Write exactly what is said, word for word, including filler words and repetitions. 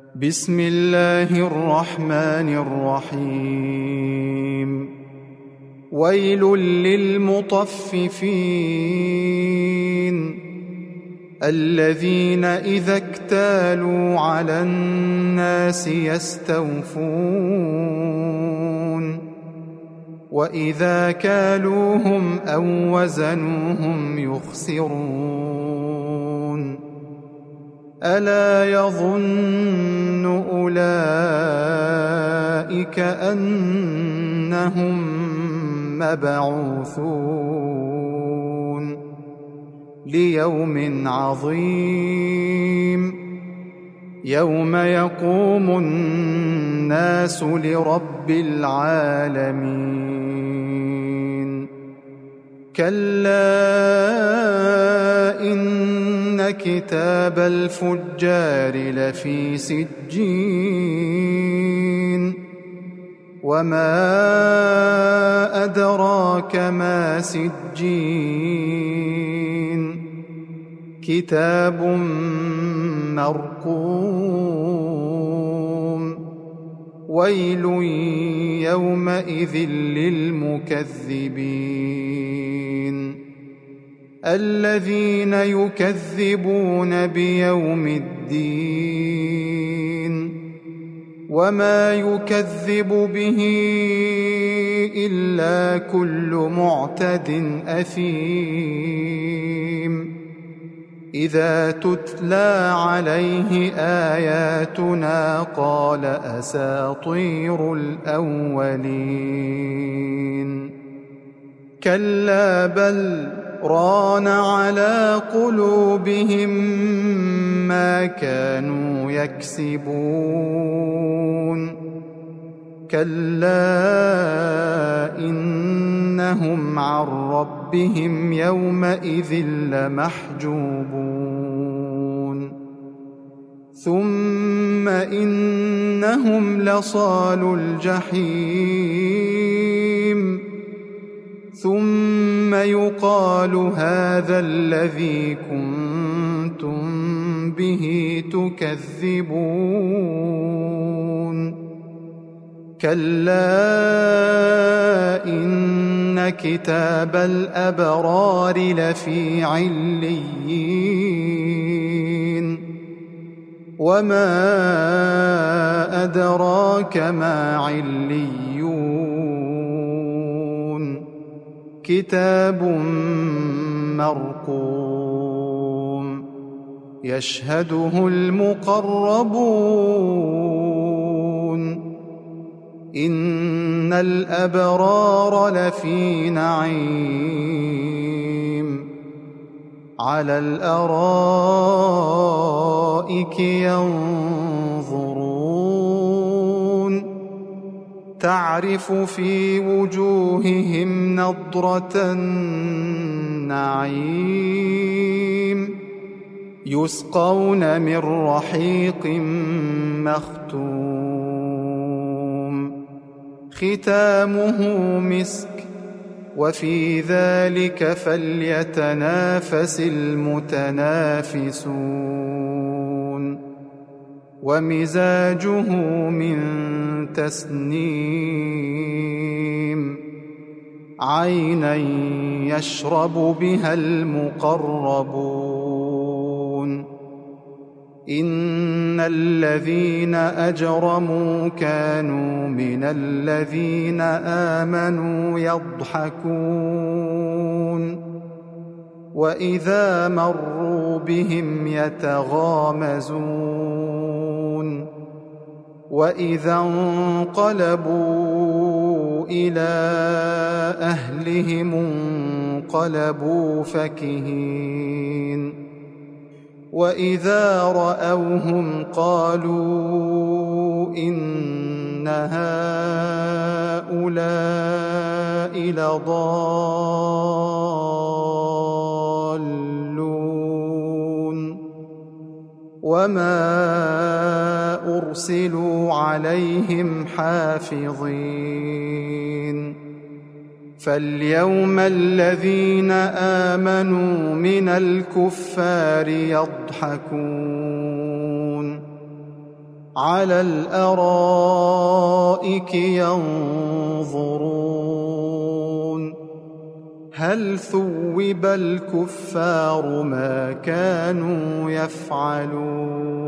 بسم الله الرحمن الرحيم ويل للمطففين الذين إذا اكتالوا على الناس يستوفون وإذا كالوهم أو وزنوهم يخسرون ألا يظن أولئك أنهم مبعوثون ليوم عظيم يوم يقوم الناس لرب العالمين كلا إن كتاب الفجار لفي سجين وما أدراك ما سجين كتاب مرقوم ويل يومئذ للمكذبين الذين يكذبون بيوم الدين وما يكذب به إلا كل معتد أثيم إذا تتلى عليه آياتنا قال أساطير الأولين كلا بل ران على قلوبهم ما كانوا يكسبون كلا إنهم عن ربهم يومئذ لمحجوبون ثم إنهم لصالو الجحيم ثم يقال هذا الذي كنتم به تكذبون كلا إن كتاب الأبرار لفي عليين وما أدراك ما عليون كتاب مرقوم يشهده المقربون إن الأبرار لفي نعيم على الأرائك ينظرون تعرف في وجوههم نضرة النعيم يسقون من رحيق مختوم ختامه مسك وفي ذلك فليتنافس المتنافسون ومزاجه من تسنيم عينا يشرب بها المقربون إن الذين أجرموا كانوا من الذين آمنوا يضحكون وإذا مروا بهم يتغامزون وإذا انقلبوا إلى أهلهم انقلبوا فكهين وإذا رأوهم قالوا إن هؤلاء لضالون وما أرسلوا عليهم حافظين فاليوم الذين آمنوا من الكفار يضحكون على الأرائك ينظرون هل ثوب الكفار ما كانوا يفعلون